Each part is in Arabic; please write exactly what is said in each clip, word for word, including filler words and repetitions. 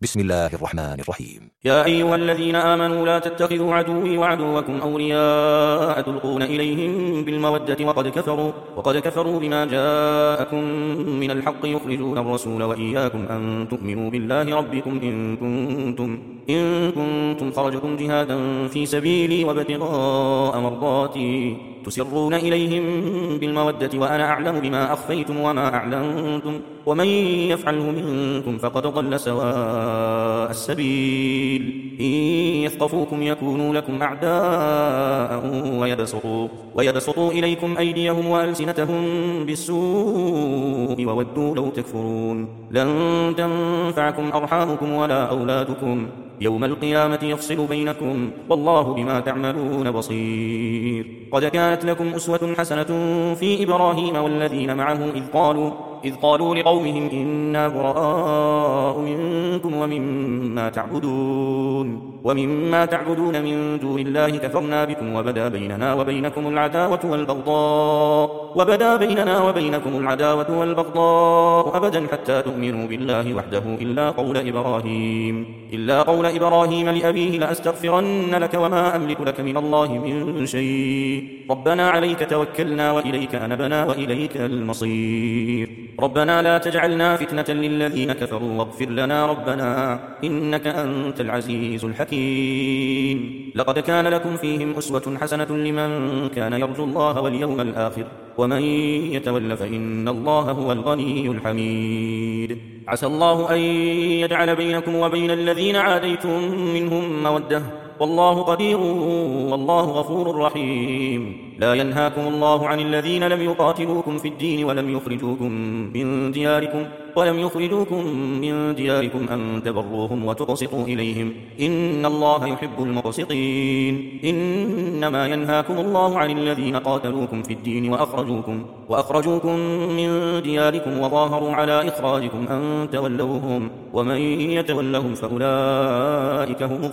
بسم الله الرحمن الرحيم. يا أيها الذين آمنوا لا تتخذوا عدوي وعدوكم أولياء تلقون إليهم بالمودة وقد كفروا, وقد كفروا بما جاءكم من الحق يخرجون الرسول وإياكم أن تؤمنوا بالله ربكم إن كنتم, إن كنتم خرجتم جهادا في سبيلي وابتغاء مرضاتي تسرون إليهم بالمودة وأنا أعلم بما أخفيتم وما أعلنتم ومن يفعله منكم فقد ضل سواء السبيل. إن يثقفوكم يكونوا لكم أعداء ويبسطوا, ويبسطوا إليكم أيديهم وألسنتهم بالسوء وودوا لو تكفرون. لن تنفعكم أرحامكم ولا أولادكم يوم القيامة يفصل بينكم والله بما تعملون بصير. قد كانت لكم أسوة حسنة في إبراهيم والذين معه إذ قالوا, إذ قالوا لقومهم إنا براء منكم ومما تعبدون, ومما تعبدون من دون الله كفرنا بكم وبدا بيننا وبينكم العداوة والبغضاء وبدا بيننا وبينكم العداوة والبغضاء أبدا حتى تؤمنوا بالله وحده إلا قول إبراهيم إلا قول إبراهيم لأبيه لأستغفرن لك وما أملك لك من الله من شيء ربنا عليك توكلنا وإليك أنبنا وإليك المصير. ربنا لا تجعلنا فتنة للذين كفروا واغفر لنا ربنا إنك أنت العزيز الحكيم. لقد كان لكم فيهم أسوة حسنة لمن كان يرجو الله واليوم الآخر ومن يتول فإن الله هو الغني الحميد. عسى الله أن يجعل بينكم وبين الذين عاديتم منهم مودة والله قدير والله غفور رحيم. لا ينهاكم الله عن الذين لم يقاتلوكم في الدين ولم يخرجوكم من دياركم ولم يخرجوكم من دياركم أن تبروهم وتقسطوا إليهم إن الله يحب المقسطين. إنما ينهاكم الله عن الذين قاتلوكم في الدين وأخرجوكم, وأخرجوكم من دياركم وظاهروا على إخراجكم أن تولوهم ومن يتولهم فأولئك هم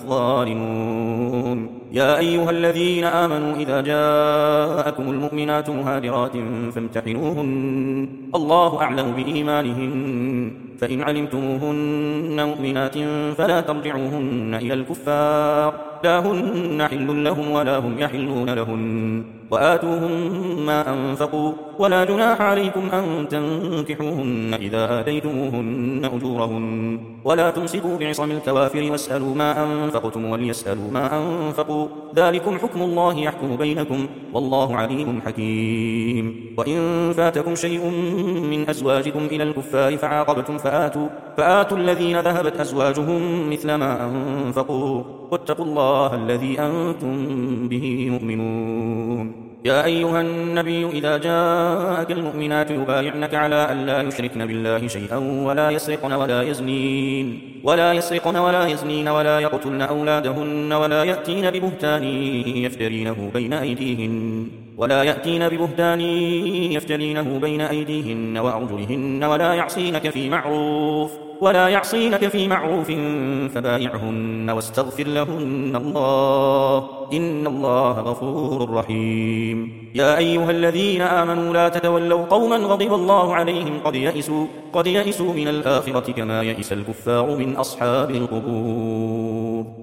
الظالمون. يا أيها الذين آمنوا إذا جاءكم المؤمنات مهاجرات فامتحنوهن الله أعلم بإيمانهن فإن علمتموهن مؤمنات فلا ترجعوهن إلى الكفار لا هن حل لهم ولا هم يحلون لهن وآتوهم ما أنفقوا ولا جناح عليكم أن تنكحوهن إذا آتيتموهن أجورهن ولا تمسكوا بعصم الكوافر واسألوا ما أنفقتم وليسألوا ما أنفقوا ذلكم حكم الله يحكم بينكم والله عليم حكيم. وإن فاتكم شيء من أزواجكم إلى الكفار فعاقبتم فآتوا, فآتوا الذين ذهبت أزواجهم مثل ما أنفقوا واتقوا الله الذي أنتم به مؤمنون. يا أيها النبي إذا جاءك المؤمنات يبايعنك على أن لا يشركن بالله شيئا ولا يسرقن ولا يزنين ولا يسرقن ولا يزنين ولا يقتلن أولادهن ولا يأتين ببهتان يفترينه بين أيديهن ولا يأتين ببهتان يفترينه بين أيديهن وأرجلهن ولا يعصينك في معروف ولا يعصينك في معروف فبايعهن واستغفر لهن الله إن الله غفور رحيم. يا أيها الذين آمنوا لا تتولوا قوما غضب الله عليهم قد يئسوا, قد يئسوا من الآخرة كما يئس الكفار من أصحاب القبور.